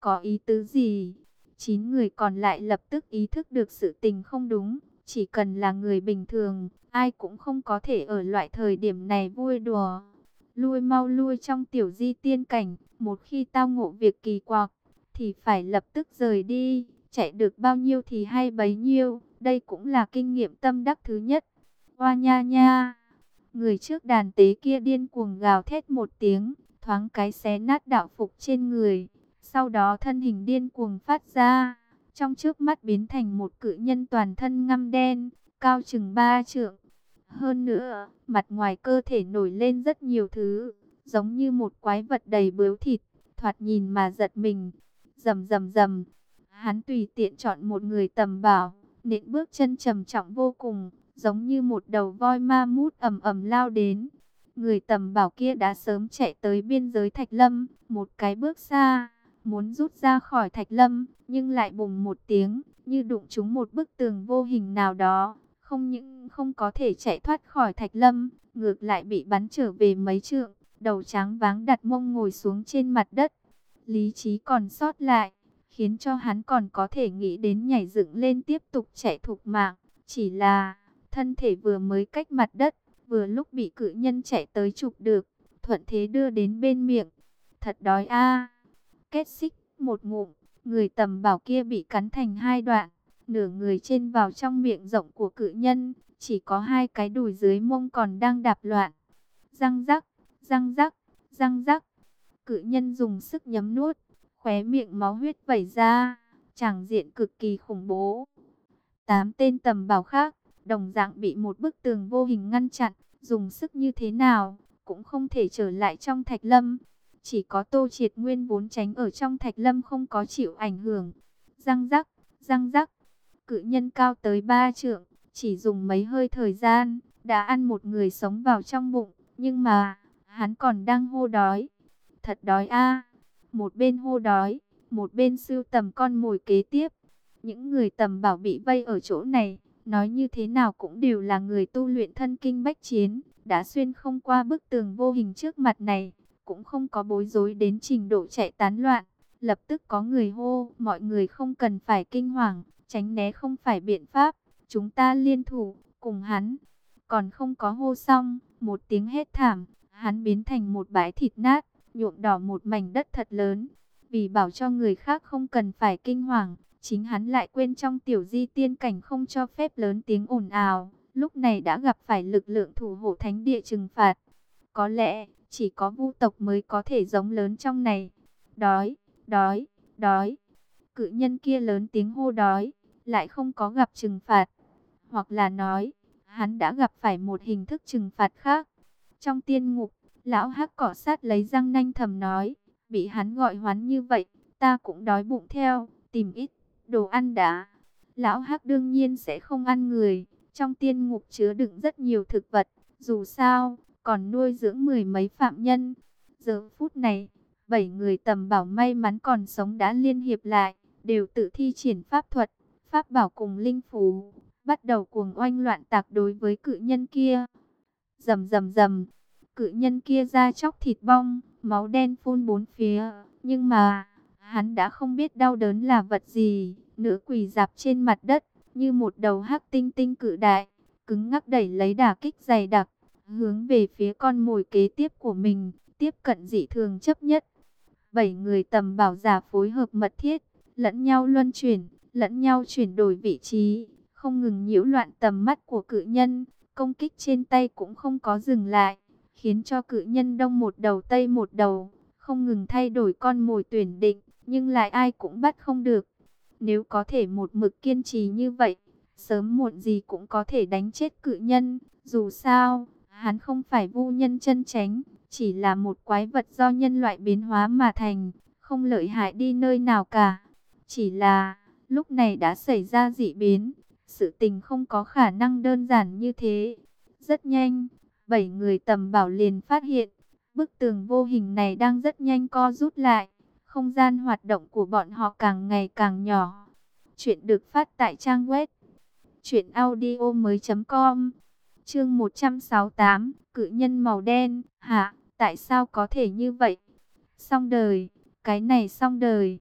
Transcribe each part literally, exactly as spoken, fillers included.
có ý tứ gì? Chín người còn lại lập tức ý thức được sự tình không đúng. Chỉ cần là người bình thường, ai cũng không có thể ở loại thời điểm này vui đùa. Lui mau lui trong tiểu di tiên cảnh, một khi tao ngộ việc kỳ quặc, thì phải lập tức rời đi, chạy được bao nhiêu thì hay bấy nhiêu. Đây cũng là kinh nghiệm tâm đắc thứ nhất. Oa nha nha, người trước đàn tế kia điên cuồng gào thét một tiếng, thoáng cái xé nát đạo phục trên người. Sau đó thân hình điên cuồng phát ra, trong trước mắt biến thành một cự nhân toàn thân ngăm đen, cao chừng ba trượng. Hơn nữa, mặt ngoài cơ thể nổi lên rất nhiều thứ, giống như một quái vật đầy bướu thịt, thoạt nhìn mà giật mình. Rầm rầm rầm, hắn tùy tiện chọn một người tầm bảo, nện bước chân trầm trọng vô cùng, giống như một đầu voi ma mút ầm ầm lao đến. Người tầm bảo kia đã sớm chạy tới biên giới Thạch Lâm, một cái bước xa, muốn rút ra khỏi Thạch Lâm, nhưng lại bùng một tiếng, như đụng trúng một bức tường vô hình nào đó. Không những không có thể chạy thoát khỏi Thạch Lâm, ngược lại bị bắn trở về mấy trượng, đầu trắng váng đặt mông ngồi xuống trên mặt đất. Lý trí còn sót lại, khiến cho hắn còn có thể nghĩ đến nhảy dựng lên tiếp tục chạy thục mạng. Chỉ là, thân thể vừa mới cách mặt đất, vừa lúc bị cự nhân chạy tới chụp được, thuận thế đưa đến bên miệng. Thật đói a. Kết xích một ngụm, người tầm bảo kia bị cắn thành hai đoạn, nửa người trên vào trong miệng rộng của cự nhân, chỉ có hai cái đùi dưới mông còn đang đạp loạn. Răng rắc, răng rắc, răng rắc. Cự nhân dùng sức nhấm nuốt, khóe miệng máu huyết vẩy ra, tràng diện cực kỳ khủng bố. Tám tên tầm bảo khác, đồng dạng bị một bức tường vô hình ngăn chặn, dùng sức như thế nào, cũng không thể trở lại trong Thạch Lâm. Chỉ có Tô Triệt Nguyên vốn tránh ở trong Thạch Lâm không có chịu ảnh hưởng. Răng rắc, răng rắc, cự nhân cao tới ba trượng, chỉ dùng mấy hơi thời gian, đã ăn một người sống vào trong bụng, nhưng mà, hắn còn đang hô đói. Thật đói a. Một bên hô đói, một bên sưu tầm con mồi kế tiếp. Những người tầm bảo bị vây ở chỗ này, nói như thế nào cũng đều là người tu luyện thân kinh bách chiến, đã xuyên không qua bức tường vô hình trước mặt này, cũng không có bối rối đến trình độ chạy tán loạn. Lập tức có người hô, mọi người không cần phải kinh hoàng, tránh né không phải biện pháp, chúng ta liên thủ, cùng hắn. Còn không có hô xong, một tiếng hét thảm, hắn biến thành một bãi thịt nát, nhuộm đỏ một mảnh đất thật lớn. Vì bảo cho người khác không cần phải kinh hoàng, chính hắn lại quên trong tiểu di tiên cảnh không cho phép lớn tiếng ồn ào, lúc này đã gặp phải lực lượng thủ hộ thánh địa trừng phạt. Có lẽ, chỉ có vu tộc mới có thể giống lớn trong này. Đói, đói, đói. Cự nhân kia lớn tiếng hô đói, lại không có gặp trừng phạt. Hoặc là nói, hắn đã gặp phải một hình thức trừng phạt khác. Trong tiên ngục, lão hắc cọ sát lấy răng nanh thầm nói, bị hắn gọi hoán như vậy, ta cũng đói bụng theo, tìm ít đồ ăn đã. Lão hắc đương nhiên sẽ không ăn người, trong tiên ngục chứa đựng rất nhiều thực vật, dù sao, còn nuôi dưỡng mười mấy phạm nhân. Giờ phút này, bảy người tầm bảo may mắn còn sống đã liên hiệp lại, đều tự thi triển pháp thuật, pháp bảo cùng linh phù, bắt đầu cuồng oanh loạn tạc đối với cự nhân kia. Rầm rầm rầm, cự nhân kia ra chóc thịt bong, máu đen phun bốn phía, nhưng mà, hắn đã không biết đau đớn là vật gì, nửa quỳ dạp trên mặt đất, như một đầu hắc tinh tinh cự đại, cứng ngắc đẩy lấy đả kích dày đặc, hướng về phía con mồi kế tiếp của mình, tiếp cận dị thường chấp nhất. Bảy người tầm bảo giả phối hợp mật thiết, lẫn nhau luân chuyển, lẫn nhau chuyển đổi vị trí, không ngừng nhiễu loạn tầm mắt của cự nhân, công kích trên tay cũng không có dừng lại, khiến cho cự nhân đông một đầu tây một đầu, không ngừng thay đổi con mồi tuyển định, nhưng lại ai cũng bắt không được. Nếu có thể một mực kiên trì như vậy, sớm muộn gì cũng có thể đánh chết cự nhân. Dù sao, hắn không phải vu nhân chân chánh, chỉ là một quái vật do nhân loại biến hóa mà thành, không lợi hại đi nơi nào cả. Chỉ là, lúc này đã xảy ra dị biến, sự tình không có khả năng đơn giản như thế. Rất nhanh, bảy người tầm bảo liền phát hiện, bức tường vô hình này đang rất nhanh co rút lại, không gian hoạt động của bọn họ càng ngày càng nhỏ. Chuyện được phát tại trang web truyện audio mới chấm com. Chương một trăm sáu mươi tám, cự nhân màu đen. Hả, tại sao có thể như vậy? Xong đời, cái này xong đời.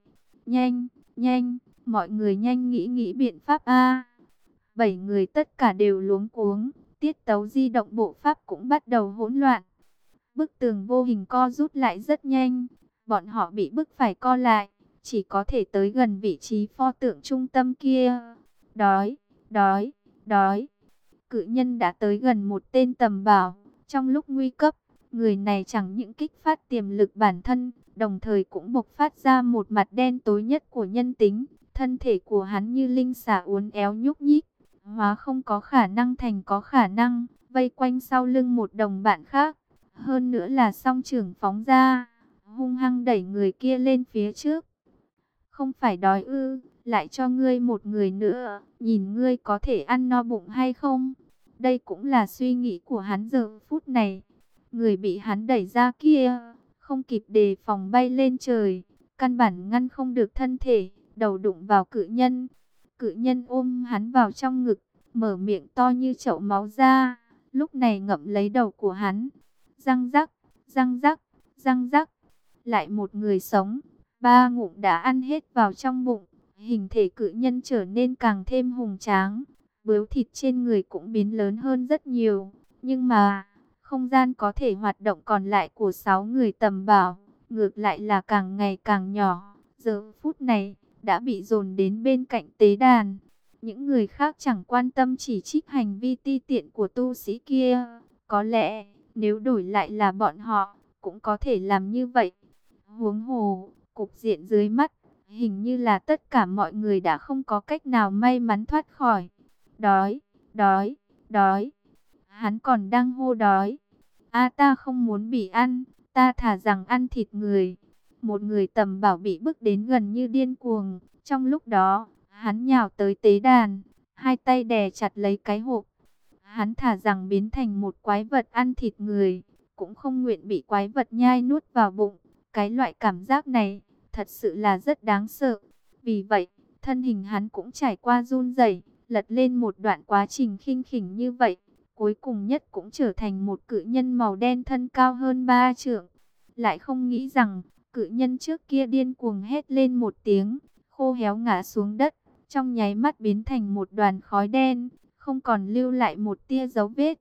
Nhanh, nhanh, mọi người nhanh nghĩ nghĩ biện pháp a. Bảy người tất cả đều luống cuống, tiết tấu di động bộ pháp cũng bắt đầu hỗn loạn. Bức tường vô hình co rút lại rất nhanh, bọn họ bị bức phải co lại, chỉ có thể tới gần vị trí pho tượng trung tâm kia. Đói, đói, đói. Cự nhân đã tới gần một tên tầm bảo, trong lúc nguy cấp, người này chẳng những kích phát tiềm lực bản thân, đồng thời cũng bộc phát ra một mặt đen tối nhất của nhân tính. Thân thể của hắn như linh xà uốn éo nhúc nhích, hóa không có khả năng thành có khả năng, vây quanh sau lưng một đồng bạn khác. Hơn nữa là song trưởng phóng ra, hung hăng đẩy người kia lên phía trước. Không phải đói ư, lại cho ngươi một người nữa, nhìn ngươi có thể ăn no bụng hay không? Đây cũng là suy nghĩ của hắn giờ phút này. Người bị hắn đẩy ra kia, không kịp đề phòng bay lên trời, căn bản ngăn không được thân thể, đầu đụng vào cự nhân. Cự nhân ôm hắn vào trong ngực, mở miệng to như chậu máu ra, lúc này ngậm lấy đầu của hắn. Răng rắc, răng rắc, răng rắc, lại một người sống, ba ngụm đã ăn hết vào trong bụng. Hình thể cự nhân trở nên càng thêm hùng tráng, bướu thịt trên người cũng biến lớn hơn rất nhiều. Nhưng mà, không gian có thể hoạt động còn lại của sáu người tầm bảo, ngược lại là càng ngày càng nhỏ. Giờ phút này, đã bị dồn đến bên cạnh tế đàn. Những người khác chẳng quan tâm chỉ trích hành vi ti tiện của tu sĩ kia. Có lẽ, nếu đổi lại là bọn họ, cũng có thể làm như vậy. Huống hồ, cục diện dưới mắt, hình như là tất cả mọi người đã không có cách nào may mắn thoát khỏi. Đói, đói, đói. Hắn còn đang hô đói. A ta không muốn bị ăn, ta thà rằng ăn thịt người. Một người tầm bảo bị bức đến gần như điên cuồng. Trong lúc đó, hắn nhào tới tế đàn, hai tay đè chặt lấy cái hộp. Hắn thà rằng biến thành một quái vật ăn thịt người, cũng không nguyện bị quái vật nhai nuốt vào bụng. Cái loại cảm giác này, thật sự là rất đáng sợ. Vì vậy, thân hình hắn cũng trải qua run rẩy, lật lên một đoạn quá trình khinh khỉnh như vậy. Cuối cùng nhất cũng trở thành một cự nhân màu đen thân cao hơn ba trượng. Lại không nghĩ rằng, cự nhân trước kia điên cuồng hét lên một tiếng, khô héo ngã xuống đất, trong nháy mắt biến thành một đoàn khói đen, không còn lưu lại một tia dấu vết.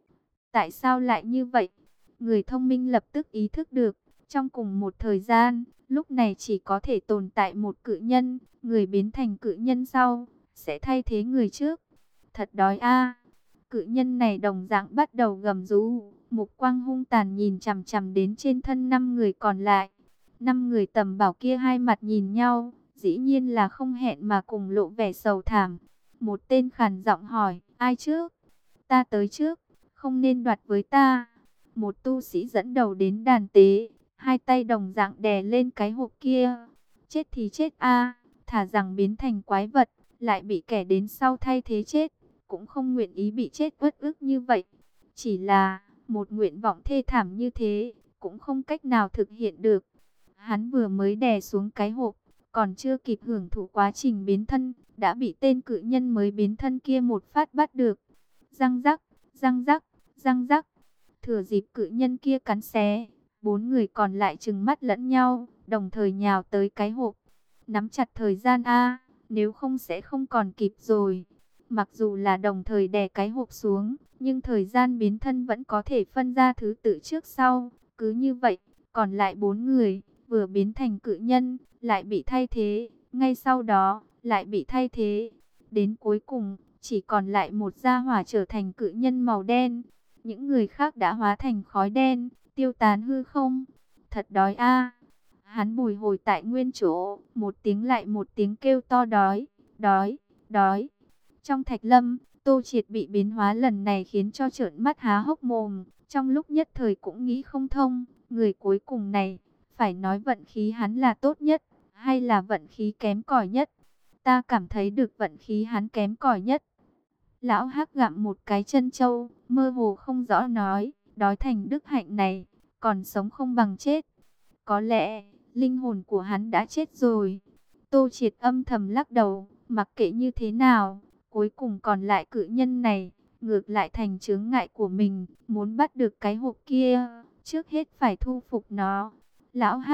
Tại sao lại như vậy? Người thông minh lập tức ý thức được, trong cùng một thời gian, lúc này chỉ có thể tồn tại một cự nhân, người biến thành cự nhân sau, sẽ thay thế người trước. Thật đói a. Cự nhân này đồng dạng bắt đầu gầm rú, mục quang hung tàn nhìn chằm chằm đến trên thân năm người còn lại. Năm người tầm bảo kia hai mặt nhìn nhau, dĩ nhiên là không hẹn mà cùng lộ vẻ sầu thảm. Một tên khàn giọng hỏi, ai trước? Ta tới trước, không nên đoạt với ta. Một tu sĩ dẫn đầu đến đàn tế, hai tay đồng dạng đè lên cái hộp kia. Chết thì chết a, thà rằng biến thành quái vật, lại bị kẻ đến sau thay thế chết, cũng không nguyện ý bị chết uất ức như vậy. Chỉ là, một nguyện vọng thê thảm như thế, cũng không cách nào thực hiện được. Hắn vừa mới đè xuống cái hộp, còn chưa kịp hưởng thụ quá trình biến thân, đã bị tên cự nhân mới biến thân kia một phát bắt được. Răng rắc, răng rắc, răng rắc. Thừa dịp cự nhân kia cắn xé, bốn người còn lại trừng mắt lẫn nhau, đồng thời nhào tới cái hộp. Nắm chặt thời gian a, nếu không sẽ không còn kịp rồi. Mặc dù là đồng thời đè cái hộp xuống, nhưng thời gian biến thân vẫn có thể phân ra thứ tự trước sau. Cứ như vậy, còn lại bốn người, vừa biến thành cự nhân, lại bị thay thế, ngay sau đó, lại bị thay thế. Đến cuối cùng, chỉ còn lại một gia hỏa trở thành cự nhân màu đen. Những người khác đã hóa thành khói đen, tiêu tán hư không. Thật đói a. Hắn bùi hồi tại nguyên chỗ, một tiếng lại một tiếng kêu to đói, đói, đói. Trong thạch lâm, Tô Triệt bị biến hóa lần này khiến cho trợn mắt há hốc mồm, trong lúc nhất thời cũng nghĩ không thông, người cuối cùng này, phải nói vận khí hắn là tốt nhất, hay là vận khí kém cỏi nhất? Ta cảm thấy được vận khí hắn kém cỏi nhất. Lão Hắc gặm một cái chân trâu, mơ hồ không rõ nói, đói thành đức hạnh này, còn sống không bằng chết. Có lẽ, linh hồn của hắn đã chết rồi. Tô Triệt âm thầm lắc đầu, mặc kệ như thế nào, cuối cùng còn lại cự nhân này, ngược lại thành chướng ngại của mình, muốn bắt được cái hộp kia, trước hết phải thu phục nó. Lão Hắc,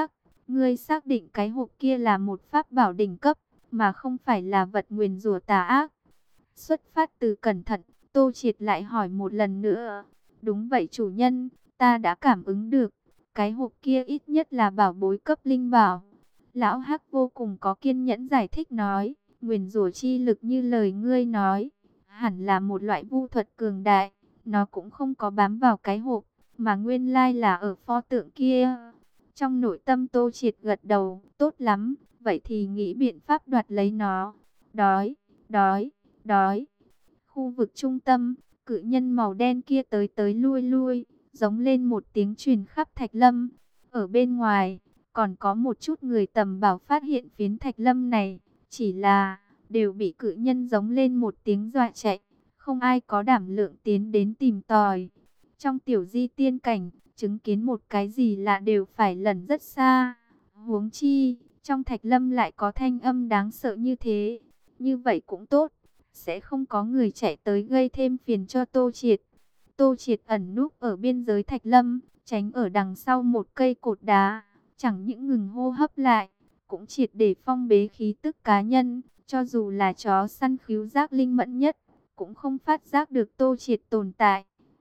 Ngươi xác định cái hộp kia là một pháp bảo đỉnh cấp, mà không phải là vật nguyền rủa tà ác. Xuất phát từ cẩn thận, Tô Triệt lại hỏi một lần nữa. Đúng vậy chủ nhân, ta đã cảm ứng được. Cái hộp kia ít nhất là bảo bối cấp linh bảo. Lão Hắc vô cùng có kiên nhẫn giải thích nói. Nguyền rủa chi lực như lời ngươi nói, hẳn là một loại vu thuật cường đại. Nó cũng không có bám vào cái hộp, mà nguyên lai là ở pho tượng kia. Trong nội tâm Tô Triệt gật đầu, tốt lắm, vậy thì nghĩ biện pháp đoạt lấy nó. Đói, đói, đói. Khu vực trung tâm, cự nhân màu đen kia tới tới lui lui, giống lên một tiếng truyền khắp Thạch Lâm. Ở bên ngoài, còn có một chút người tầm bảo phát hiện phiến Thạch Lâm này, chỉ là đều bị cự nhân giống lên một tiếng dọa chạy, không ai có đảm lượng tiến đến tìm tòi. Trong tiểu di tiên cảnh, chứng kiến một cái gì lạ đều phải lẩn rất xa. Huống chi, trong Thạch Lâm lại có thanh âm đáng sợ như thế. Như vậy cũng tốt, sẽ không có người chạy tới gây thêm phiền cho Tô Triệt. Tô Triệt ẩn núp ở biên giới Thạch Lâm, tránh ở đằng sau một cây cột đá, chẳng những ngừng hô hấp lại, cũng triệt để phong bế khí tức cá nhân, cho dù là chó săn khứu giác linh mẫn nhất, cũng không phát giác được Tô Triệt tồn tại.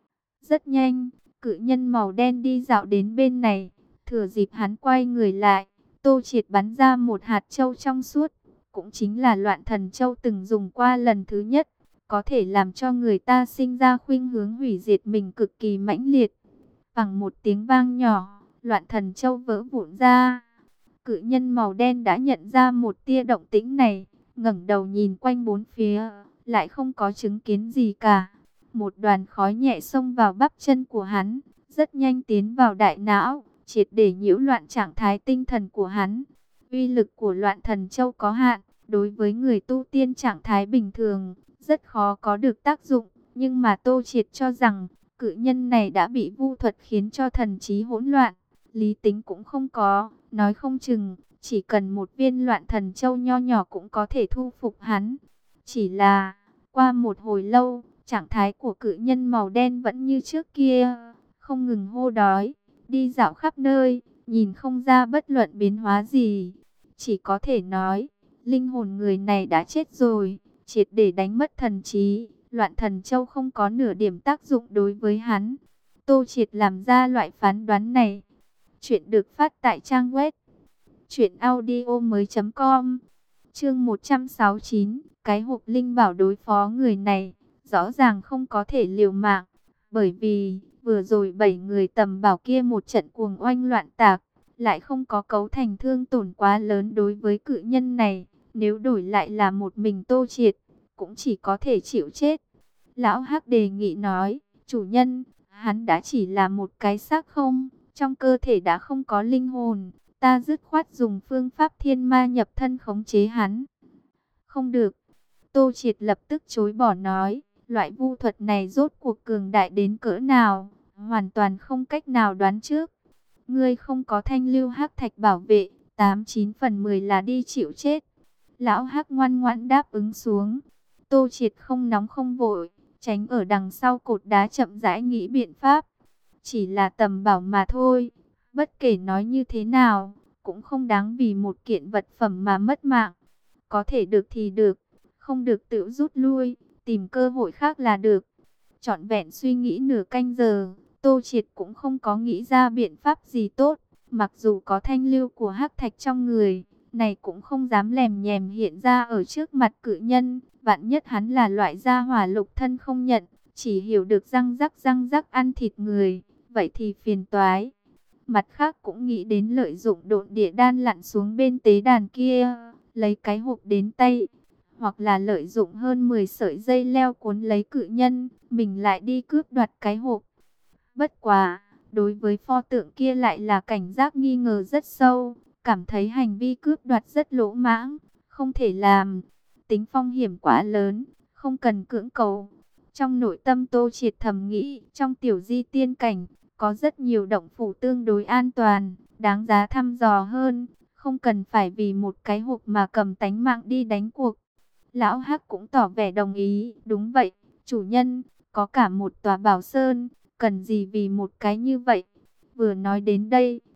Rất nhanh, cự nhân màu đen đi dạo đến bên này, thừa dịp hắn quay người lại, Tô Triệt bắn ra một hạt châu trong suốt, cũng chính là loạn thần châu từng dùng qua lần thứ nhất, có thể làm cho người ta sinh ra khuynh hướng hủy diệt mình cực kỳ mãnh liệt. Bằng một tiếng vang nhỏ, loạn thần châu vỡ vụn ra. Cự nhân màu đen đã nhận ra một tia động tĩnh này, ngẩng đầu nhìn quanh bốn phía, lại không có chứng kiến gì cả. Một đoàn khói nhẹ xông vào bắp chân của hắn, rất nhanh tiến vào đại não, triệt để nhiễu loạn trạng thái tinh thần của hắn. Uy lực của loạn thần châu có hạn, đối với người tu tiên trạng thái bình thường, rất khó có được tác dụng. Nhưng mà Tô Triệt cho rằng, cự nhân này đã bị vu thuật khiến cho thần trí hỗn loạn, lý tính cũng không có, nói không chừng, chỉ cần một viên loạn thần châu nho nhỏ cũng có thể thu phục hắn. Chỉ là, qua một hồi lâu, trạng thái của cự nhân màu đen vẫn như trước kia, không ngừng hô đói, đi dạo khắp nơi, nhìn không ra bất luận biến hóa gì. Chỉ có thể nói, linh hồn người này đã chết rồi, triệt để đánh mất thần trí, loạn thần châu không có nửa điểm tác dụng đối với hắn. Tô Triệt làm ra loại phán đoán này. Chuyện được phát tại trang web truyện audio mới chấm com. Chương một trăm sáu mươi chín, cái hộp linh bảo đối phó người này, rõ ràng không có thể liều mạng, bởi vì vừa rồi bảy người tầm bảo kia một trận cuồng oanh loạn tạc, lại không có cấu thành thương tổn quá lớn đối với cự nhân này. Nếu đổi lại là một mình Tô Triệt, cũng chỉ có thể chịu chết. Lão Hắc đề nghị nói, chủ nhân, hắn đã chỉ là một cái xác không, trong cơ thể đã không có linh hồn, ta dứt khoát dùng phương pháp thiên ma nhập thân khống chế hắn. Không được, Tô Triệt lập tức chối bỏ nói, loại vu thuật này rốt cuộc cường đại đến cỡ nào, hoàn toàn không cách nào đoán trước. Ngươi không có thanh lưu hắc thạch bảo vệ, tám chín phần mười là đi chịu chết. Lão Hắc ngoan ngoãn đáp ứng xuống. Tô Triệt không nóng không vội, tránh ở đằng sau cột đá chậm rãi nghĩ biện pháp. Chỉ là tầm bảo mà thôi, bất kể nói như thế nào, cũng không đáng vì một kiện vật phẩm mà mất mạng. Có thể được thì được, không được tự rút lui, tìm cơ hội khác là được. Trọn vẹn suy nghĩ nửa canh giờ, Tô Triệt cũng không có nghĩ ra biện pháp gì tốt. Mặc dù có thanh lưu của hắc thạch trong người, này cũng không dám lèm nhèm hiện ra ở trước mặt cự nhân. Vạn nhất hắn là loại gia hỏa lục thân không nhận, chỉ hiểu được răng rắc răng rắc ăn thịt người, vậy thì phiền toái. Mặt khác cũng nghĩ đến lợi dụng độn địa đan lặn xuống bên tế đàn kia, lấy cái hộp đến tay, hoặc là lợi dụng hơn mười sợi dây leo cuốn lấy cự nhân, mình lại đi cướp đoạt cái hộp. Bất quá, đối với pho tượng kia lại là cảnh giác nghi ngờ rất sâu, cảm thấy hành vi cướp đoạt rất lỗ mãng, không thể làm, tính phong hiểm quá lớn, không cần cưỡng cầu. Trong nội tâm Tô Triệt thầm nghĩ, trong tiểu di tiên cảnh, có rất nhiều động phủ tương đối an toàn, đáng giá thăm dò hơn, không cần phải vì một cái hộp mà cầm tánh mạng đi đánh cuộc. Lão Hắc cũng tỏ vẻ đồng ý, đúng vậy, chủ nhân, có cả một tòa bảo sơn, cần gì vì một cái như vậy. Vừa nói đến đây,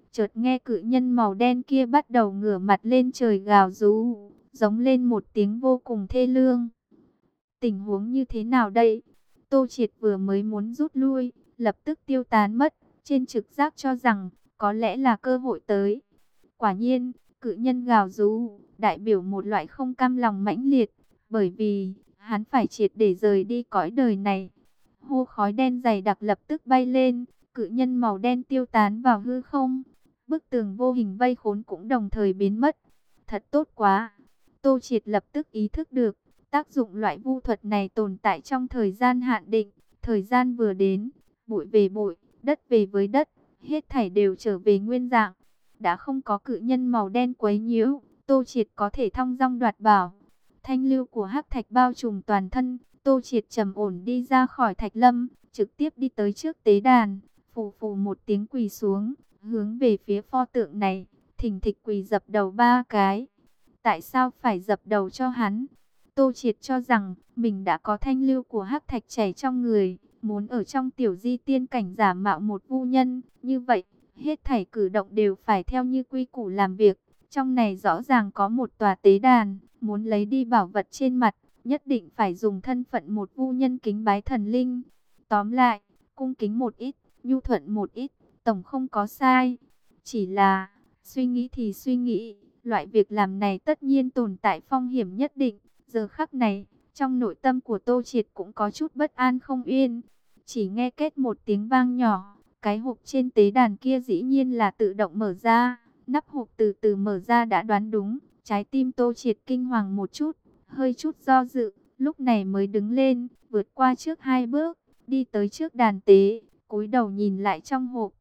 Chợt nghe cự nhân màu đen kia bắt đầu ngửa mặt lên trời gào rú, giống lên một tiếng vô cùng thê lương. Tình huống như thế nào đây? Tô Triệt vừa mới muốn rút lui, lập tức tiêu tán mất, trên trực giác cho rằng có lẽ là cơ hội tới. Quả nhiên, cự nhân gào rú, đại biểu một loại không cam lòng mãnh liệt, bởi vì hắn phải triệt để rời đi cõi đời này. Hô khói đen dày đặc lập tức bay lên, cự nhân màu đen tiêu tán vào hư không. Bức tường vô hình vây khốn cũng đồng thời biến mất. Thật tốt quá! Tô Triệt lập tức ý thức được, tác dụng loại vu thuật này tồn tại trong thời gian hạn định. Thời gian vừa đến, bụi về bụi, đất về với đất, hết thảy đều trở về nguyên dạng. Đã không có cự nhân màu đen quấy nhiễu, Tô Triệt có thể thong dong đoạt bảo. Thanh lưu của hắc thạch bao trùm toàn thân, Tô Triệt trầm ổn đi ra khỏi thạch lâm, trực tiếp đi tới trước tế đàn, phù phù một tiếng quỳ xuống, hướng về phía pho tượng này, thình thịch quỳ dập đầu ba cái. Tại sao phải dập đầu cho hắn? Tô Triệt cho rằng mình đã có thanh lưu của hắc thạch chảy trong người, muốn ở trong tiểu di tiên cảnh giả mạo một vu nhân, như vậy, hết thảy cử động đều phải theo như quy củ làm việc. Trong này rõ ràng có một tòa tế đàn, muốn lấy đi bảo vật trên mặt, nhất định phải dùng thân phận một vu nhân kính bái thần linh. Tóm lại, cung kính một ít, nhu thuận một ít, tổng không có sai. Chỉ là, suy nghĩ thì suy nghĩ, loại việc làm này tất nhiên tồn tại phong hiểm nhất định. Giờ khắc này, trong nội tâm của Tô Triệt cũng có chút bất an không yên. Chỉ nghe két một tiếng vang nhỏ, cái hộp trên tế đàn kia dĩ nhiên là tự động mở ra. Nắp hộp từ từ mở ra đã đoán đúng, trái tim Tô Triệt kinh hoàng một chút, hơi chút do dự, lúc này mới đứng lên, vượt qua trước hai bước, đi tới trước đàn tế, cúi đầu nhìn lại trong hộp.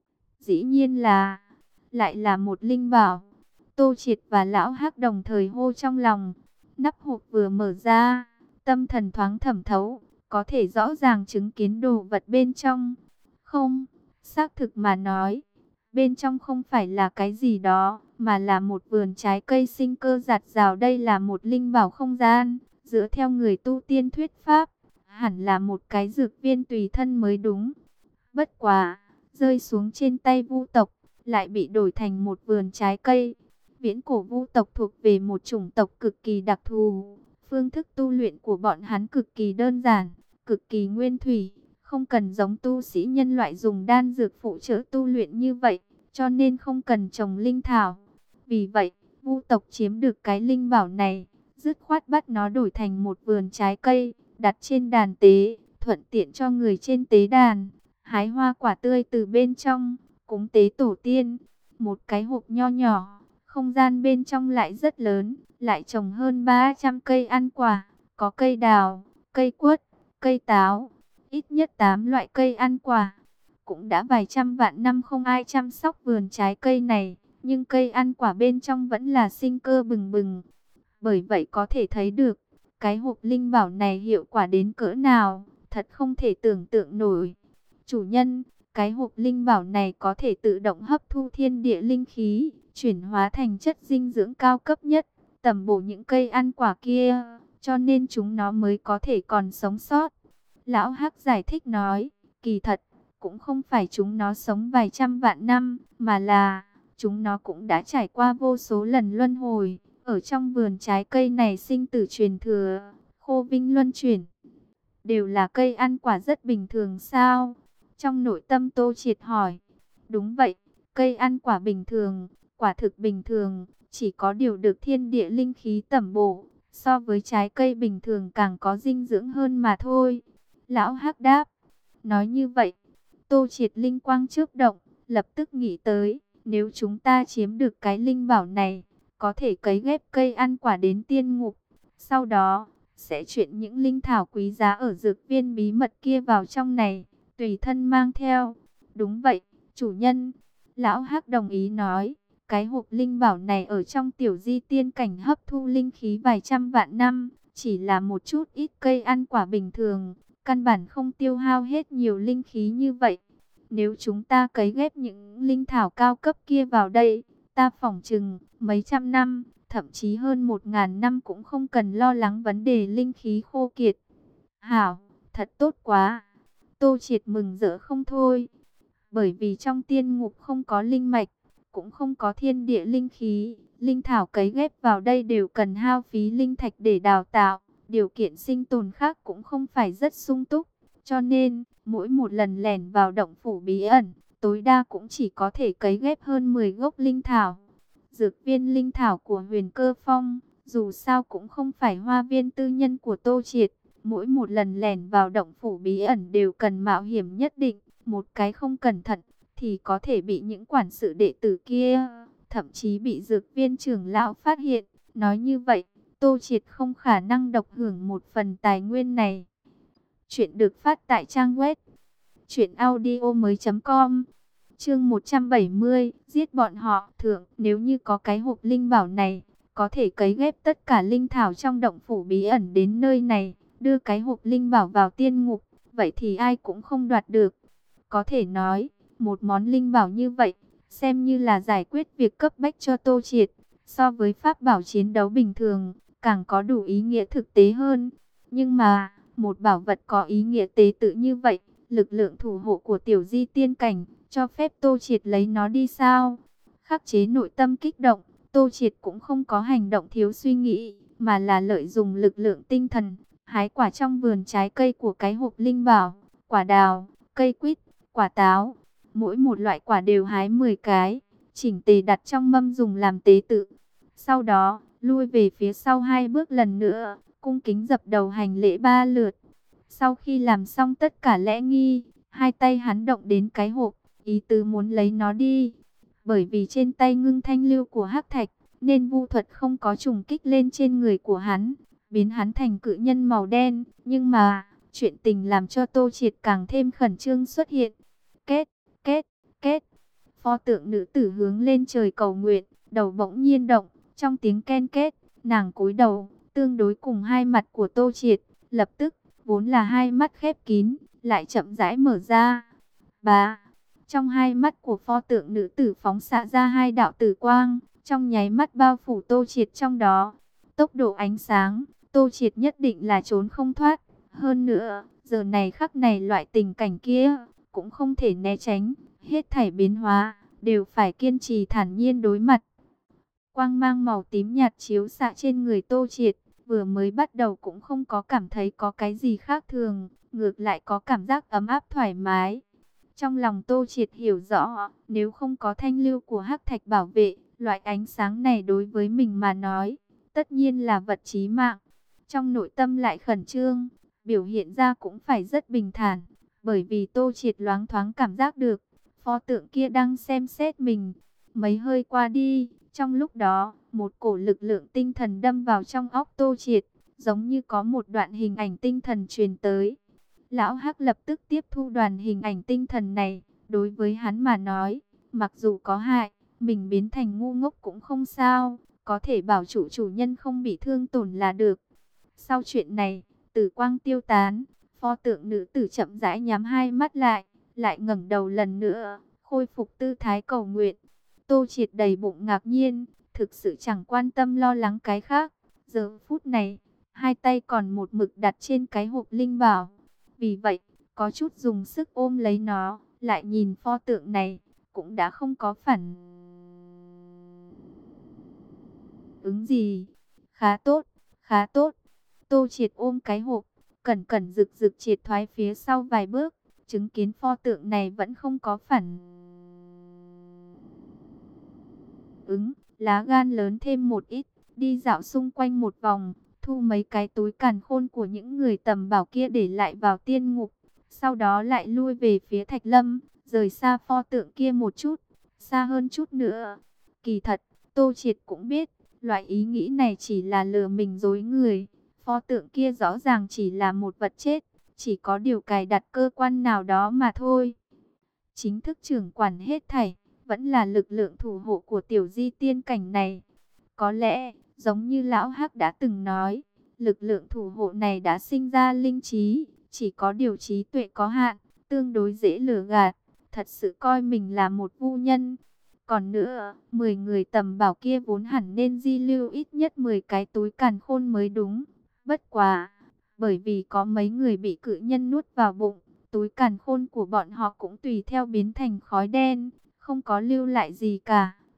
Dĩ nhiên là, lại là một linh bảo. Tô Triệt và Lão Hắc đồng thời hô trong lòng. Nắp hộp vừa mở ra, tâm thần thoáng thẩm thấu, có thể rõ ràng chứng kiến đồ vật bên trong. Không, xác thực mà nói, bên trong không phải là cái gì đó, mà là một vườn trái cây sinh cơ rạt rào. Đây là một linh bảo không gian, dựa theo người tu tiên thuyết pháp, hẳn là một cái dược viên tùy thân mới đúng. Bất quá, rơi xuống trên tay vu tộc, lại bị đổi thành một vườn trái cây. Viễn cổ vu tộc thuộc về một chủng tộc cực kỳ đặc thù. Phương thức tu luyện của bọn hắn cực kỳ đơn giản, cực kỳ nguyên thủy, không cần giống tu sĩ nhân loại dùng đan dược phụ trợ tu luyện như vậy, cho nên không cần trồng linh thảo. Vì vậy, vu tộc chiếm được cái linh bảo này, dứt khoát bắt nó đổi thành một vườn trái cây, đặt trên đàn tế, thuận tiện cho người trên tế đàn hái hoa quả tươi từ bên trong, cúng tế tổ tiên. Một cái hộp nho nhỏ, không gian bên trong lại rất lớn, lại trồng hơn ba trăm cây ăn quả, có cây đào, cây quất, cây táo, ít nhất tám loại cây ăn quả. Cũng đã vài trăm vạn năm không ai chăm sóc vườn trái cây này, nhưng cây ăn quả bên trong vẫn là sinh cơ bừng bừng. Bởi vậy có thể thấy được, cái hộp linh bảo này hiệu quả đến cỡ nào, thật không thể tưởng tượng nổi. Chủ nhân, cái hộp linh bảo này có thể tự động hấp thu thiên địa linh khí, chuyển hóa thành chất dinh dưỡng cao cấp nhất, tẩm bổ những cây ăn quả kia, cho nên chúng nó mới có thể còn sống sót. Lão Hắc giải thích nói, kỳ thật, cũng không phải chúng nó sống vài trăm vạn năm, mà là, chúng nó cũng đã trải qua vô số lần luân hồi, ở trong vườn trái cây này sinh tử truyền thừa, khô vinh luân chuyển. Đều là cây ăn quả rất bình thường sao? Trong nội tâm Tô Triệt hỏi. Đúng vậy, cây ăn quả bình thường, quả thực bình thường, chỉ có điều được thiên địa linh khí tẩm bổ, so với trái cây bình thường càng có dinh dưỡng hơn mà thôi. Lão Hắc đáp. Nói như vậy, Tô Triệt linh quang chớp động, lập tức nghĩ tới, nếu chúng ta chiếm được cái linh bảo này, có thể cấy ghép cây ăn quả đến tiên ngục, sau đó sẽ chuyển những linh thảo quý giá ở dược viên bí mật kia vào trong này, tùy thân mang theo. Đúng vậy, chủ nhân. Lão Hắc đồng ý nói, cái hộp linh bảo này ở trong tiểu di tiên cảnh hấp thu linh khí vài trăm vạn năm, chỉ là một chút ít cây ăn quả bình thường, căn bản không tiêu hao hết nhiều linh khí như vậy. Nếu chúng ta cấy ghép những linh thảo cao cấp kia vào đây, ta phỏng chừng mấy trăm năm, thậm chí hơn một ngàn năm cũng không cần lo lắng vấn đề linh khí khô kiệt. Hảo, thật tốt quá. Tô Triệt mừng rỡ không thôi. Bởi vì trong tiên ngục không có linh mạch, cũng không có thiên địa linh khí, linh thảo cấy ghép vào đây đều cần hao phí linh thạch để đào tạo, điều kiện sinh tồn khác cũng không phải rất sung túc, cho nên mỗi một lần lẻn vào động phủ bí ẩn, tối đa cũng chỉ có thể cấy ghép hơn mười gốc linh thảo. Dược viên linh thảo của Huyền Cơ Phong, dù sao cũng không phải hoa viên tư nhân của Tô Triệt, mỗi một lần lẻn vào động phủ bí ẩn đều cần mạo hiểm nhất định, một cái không cẩn thận thì có thể bị những quản sự đệ tử kia, thậm chí bị dược viên trưởng lão phát hiện. Nói như vậy, Tô Triệt không khả năng độc hưởng một phần tài nguyên này. Chuyện được phát tại trang web truyện audio mới chấm com. Chương một trăm bảy mươi, giết bọn họ. Thượng, nếu như có cái hộp linh bảo này, có thể cấy ghép tất cả linh thảo trong động phủ bí ẩn đến nơi này, đưa cái hộp linh bảo vào tiên ngục, vậy thì ai cũng không đoạt được. Có thể nói, một món linh bảo như vậy, xem như là giải quyết việc cấp bách cho Tô Triệt, so với pháp bảo chiến đấu bình thường, càng có đủ ý nghĩa thực tế hơn. Nhưng mà, một bảo vật có ý nghĩa tế tự như vậy, lực lượng thủ hộ của tiểu di tiên cảnh, cho phép Tô Triệt lấy nó đi sao? Khắc chế nội tâm kích động, Tô Triệt cũng không có hành động thiếu suy nghĩ, mà là lợi dụng lực lượng tinh thần, hái quả trong vườn trái cây của cái hộp linh bảo, quả đào, cây quýt, quả táo, mỗi một loại quả đều hái mười cái, chỉnh tề đặt trong mâm dùng làm tế tự. Sau đó, lui về phía sau hai bước lần nữa, cung kính dập đầu hành lễ ba lượt. Sau khi làm xong tất cả lễ nghi, hai tay hắn động đến cái hộp, ý tứ muốn lấy nó đi. Bởi vì trên tay ngưng thanh lưu của hắc thạch, nên vu thuật không có trùng kích lên trên người của hắn, biến hắn thành cự nhân màu đen. Nhưng mà, chuyện tình làm cho Tô Triệt càng thêm khẩn trương xuất hiện. Kết, kết, kết. Pho tượng nữ tử hướng lên trời cầu nguyện, đầu bỗng nhiên động, trong tiếng ken kết, nàng cúi đầu, tương đối cùng hai mặt của Tô Triệt, lập tức, vốn là hai mắt khép kín, lại chậm rãi mở ra. Bà, trong hai mắt của pho tượng nữ tử phóng xạ ra hai đạo tử quang, trong nháy mắt bao phủ Tô Triệt trong đó. Tốc độ ánh sáng, Tô Triệt nhất định là trốn không thoát. Hơn nữa, giờ này khắc này loại tình cảnh kia, cũng không thể né tránh, hết thảy biến hóa, đều phải kiên trì thản nhiên đối mặt. Quang mang màu tím nhạt chiếu xạ trên người Tô Triệt, vừa mới bắt đầu cũng không có cảm thấy có cái gì khác thường, ngược lại có cảm giác ấm áp thoải mái. Trong lòng Tô Triệt hiểu rõ, nếu không có thanh lưu của hắc thạch bảo vệ, loại ánh sáng này đối với mình mà nói, tất nhiên là vật chí mạng. Trong nội tâm lại khẩn trương, biểu hiện ra cũng phải rất bình thản, bởi vì Tô Triệt loáng thoáng cảm giác được, pho tượng kia đang xem xét mình. Mấy hơi qua đi, trong lúc đó, một cổ lực lượng tinh thần đâm vào trong óc Tô Triệt, giống như có một đoạn hình ảnh tinh thần truyền tới. Lão Hắc lập tức tiếp thu đoàn hình ảnh tinh thần này, đối với hắn mà nói, mặc dù có hại, mình biến thành ngu ngốc cũng không sao, có thể bảo chủ chủ nhân không bị thương tổn là được. Sau chuyện này, tử quang tiêu tán, pho tượng nữ tử chậm rãi nhắm hai mắt lại, lại ngẩng đầu lần nữa, khôi phục tư thái cầu nguyện. Tô Triệt đầy bụng ngạc nhiên, thực sự chẳng quan tâm lo lắng cái khác. Giờ phút này, hai tay còn một mực đặt trên cái hộp linh bảo. Vì vậy, có chút dùng sức ôm lấy nó, lại nhìn pho tượng này, cũng đã không có phản ứng gì. Khá tốt, khá tốt. Tô Triệt ôm cái hộp, cẩn cẩn rực rực triệt thoái phía sau vài bước, chứng kiến pho tượng này vẫn không có phản ứng, lá gan lớn thêm một ít, đi dạo xung quanh một vòng, thu mấy cái túi càn khôn của những người tầm bảo kia để lại vào tiên ngục, sau đó lại lui về phía Thạch Lâm, rời xa pho tượng kia một chút, xa hơn chút nữa. Kỳ thật, Tô Triệt cũng biết, loại ý nghĩ này chỉ là lừa mình dối người, pho tượng kia rõ ràng chỉ là một vật chết, chỉ có điều cài đặt cơ quan nào đó mà thôi. Chính thức trưởng quản hết thảy, vẫn là lực lượng thủ hộ của tiểu di tiên cảnh này. Có lẽ, giống như Lão Hắc đã từng nói, lực lượng thủ hộ này đã sinh ra linh trí, chỉ có điều trí tuệ có hạn, tương đối dễ lừa gạt, thật sự coi mình là một vu nhân. Còn nữa, mười người tầm bảo kia vốn hẳn nên di lưu ít nhất mười cái túi càn khôn mới đúng. Bất quá, bởi vì có mấy người bị cự nhân nuốt vào bụng, túi càn khôn của bọn họ cũng tùy theo biến thành khói đen, không có lưu lại gì cả.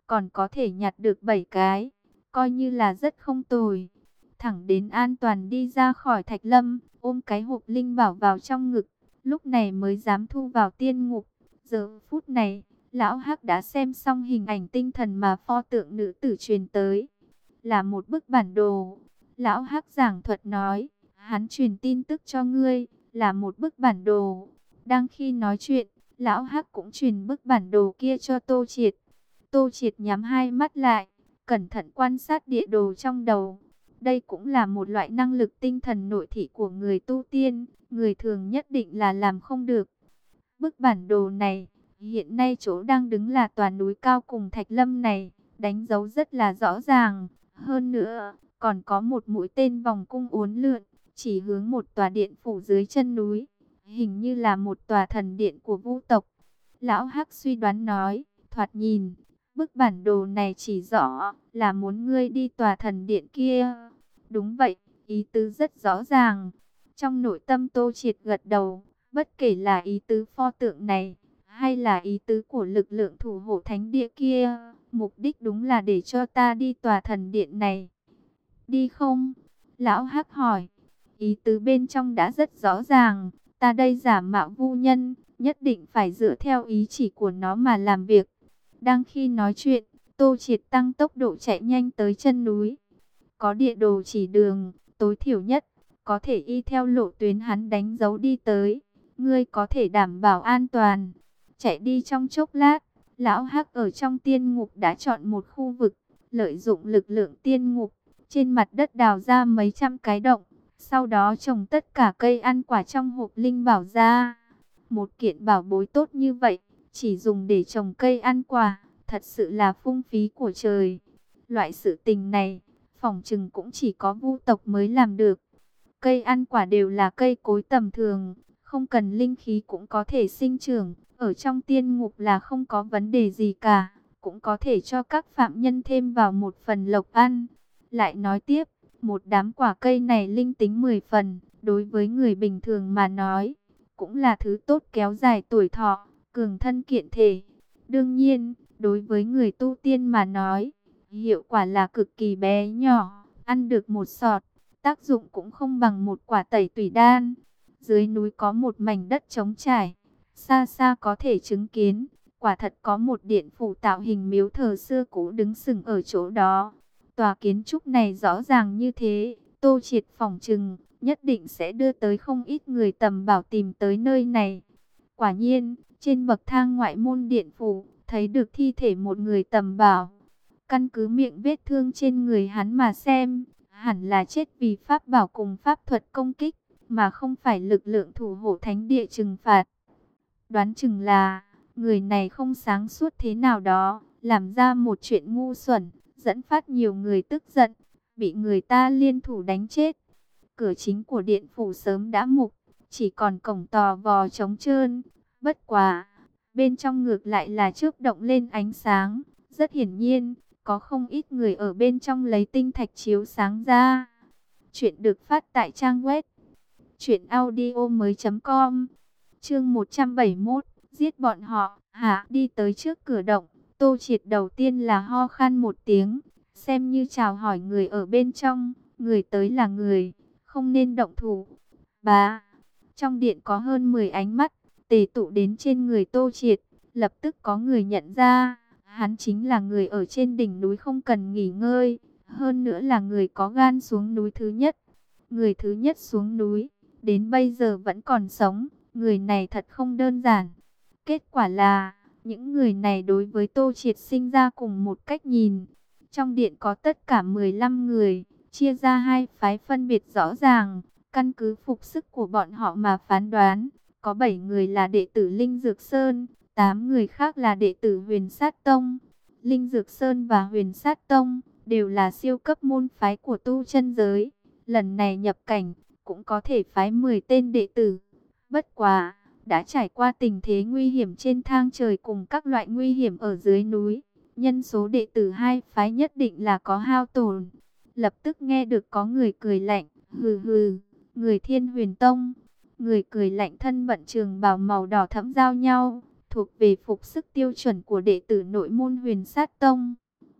còn có thể nhặt được bảy cái, coi như là rất không tồi. Thẳng đến an toàn đi ra khỏi Thạch Lâm, ôm cái hộp linh bảo vào trong ngực, lúc này mới dám thu vào tiên ngục. Giờ phút này, lão Hắc đã xem xong hình ảnh tinh thần mà pho tượng nữ tử truyền tới, là một bức bản đồ. Lão Hắc giảng thuật nói, hắn truyền tin tức cho ngươi, là một bức bản đồ. Đang khi nói chuyện, lão Hắc cũng truyền bức bản đồ kia cho Tô Triệt. Tô Triệt nhắm hai mắt lại, cẩn thận quan sát địa đồ trong đầu. Đây cũng là một loại năng lực tinh thần nội thị của người tu tiên, người thường nhất định là làm không được. Bức bản đồ này, hiện nay chỗ đang đứng là tòa núi cao cùng Thạch Lâm này, đánh dấu rất là rõ ràng. Hơn nữa, còn có một mũi tên vòng cung uốn lượn, chỉ hướng một tòa điện phủ dưới chân núi, hình như là một tòa thần điện của Vu tộc. Lão Hắc suy đoán nói, thoạt nhìn, bức bản đồ này chỉ rõ là muốn ngươi đi tòa thần điện kia. Đúng vậy, ý tứ rất rõ ràng. Trong nội tâm Tô Triệt gật đầu, bất kể là ý tứ pho tượng này, hay là ý tứ của lực lượng thủ hộ thánh địa kia, mục đích đúng là để cho ta đi tòa thần điện này. Đi không? Lão Hắc hỏi. Ý tứ bên trong đã rất rõ ràng, ta đây giả mạo Vu nhân, nhất định phải dựa theo ý chỉ của nó mà làm việc. Đang khi nói chuyện, Tô Triệt tăng tốc độ chạy nhanh tới chân núi. Có địa đồ chỉ đường, tối thiểu nhất, có thể y theo lộ tuyến hắn đánh dấu đi tới. Ngươi có thể đảm bảo an toàn. Chạy đi trong chốc lát, lão Hắc ở trong tiên ngục đã chọn một khu vực, lợi dụng lực lượng tiên ngục, trên mặt đất đào ra mấy trăm cái động, sau đó trồng tất cả cây ăn quả trong hộp linh bảo ra. Một kiện bảo bối tốt như vậy, chỉ dùng để trồng cây ăn quả, thật sự là phung phí của trời. Loại sự tình này, phỏng chừng cũng chỉ có Vu tộc mới làm được. Cây ăn quả đều là cây cối tầm thường, không cần linh khí cũng có thể sinh trưởng, ở trong tiên ngục là không có vấn đề gì cả, cũng có thể cho các phạm nhân thêm vào một phần lộc ăn. Lại nói tiếp, một đám quả cây này linh tính mười phần, đối với người bình thường mà nói, cũng là thứ tốt kéo dài tuổi thọ, cường thân kiện thể. Đương nhiên, đối với người tu tiên mà nói, hiệu quả là cực kỳ bé nhỏ, ăn được một sọt, tác dụng cũng không bằng một quả tẩy tủy đan. Dưới núi có một mảnh đất trống trải, xa xa có thể chứng kiến, quả thật có một điện phủ tạo hình miếu thờ xưa cũ đứng sừng ở chỗ đó. Tòa kiến trúc này rõ ràng như thế, Tô Triệt phỏng chừng, nhất định sẽ đưa tới không ít người tầm bảo tìm tới nơi này. Quả nhiên, trên bậc thang ngoại môn điện phủ, thấy được thi thể một người tầm bảo. Căn cứ miệng vết thương trên người hắn mà xem, hẳn là chết vì pháp bảo cùng pháp thuật công kích, mà không phải lực lượng thủ hộ thánh địa trừng phạt. Đoán chừng là, người này không sáng suốt thế nào đó, làm ra một chuyện ngu xuẩn, dẫn phát nhiều người tức giận, bị người ta liên thủ đánh chết. Cửa chính của điện phủ sớm đã mục, chỉ còn cổng tò vò trống trơn. Bất quá, bên trong ngược lại là chớp động lên ánh sáng. Rất hiển nhiên, có không ít người ở bên trong lấy tinh thạch chiếu sáng ra. Chuyện được phát tại trang web truyện audio mới chấm com. Chương một trăm bảy mươi mốt, giết bọn họ. Hả? Đi tới trước cửa động, Tô Triệt đầu tiên là ho khan một tiếng, xem như chào hỏi người ở bên trong. Người tới là người, không nên động thủ. Bà, trong điện có hơn mười ánh mắt tề tụ đến trên người Tô Triệt. Lập tức có người nhận ra, hắn chính là người ở trên đỉnh núi không cần nghỉ ngơi, hơn nữa là người có gan xuống núi thứ nhất. Người thứ nhất xuống núi, đến bây giờ vẫn còn sống, người này thật không đơn giản. Kết quả là, những người này đối với Tô Triệt sinh ra cùng một cách nhìn. Trong điện có tất cả mười lăm người, chia ra hai phái phân biệt rõ ràng, căn cứ phục sức của bọn họ mà phán đoán. Có bảy người là đệ tử Linh Dược Sơn, tám người khác là đệ tử Huyền Sát Tông. Linh Dược Sơn và Huyền Sát Tông đều là siêu cấp môn phái của tu chân giới. Lần này nhập cảnh, cũng có thể phái mười tên đệ tử. Bất quá, đã trải qua tình thế nguy hiểm trên thang trời cùng các loại nguy hiểm ở dưới núi. Nhân số đệ tử hai phái nhất định là có hao tổn. Lập tức nghe được có người cười lạnh, hừ hừ, người Thiên Huyền Tông. Người cười lạnh thân bận trường bào màu đỏ thẫm giao nhau, thuộc về phục sức tiêu chuẩn của đệ tử nội môn Huyền Sát Tông.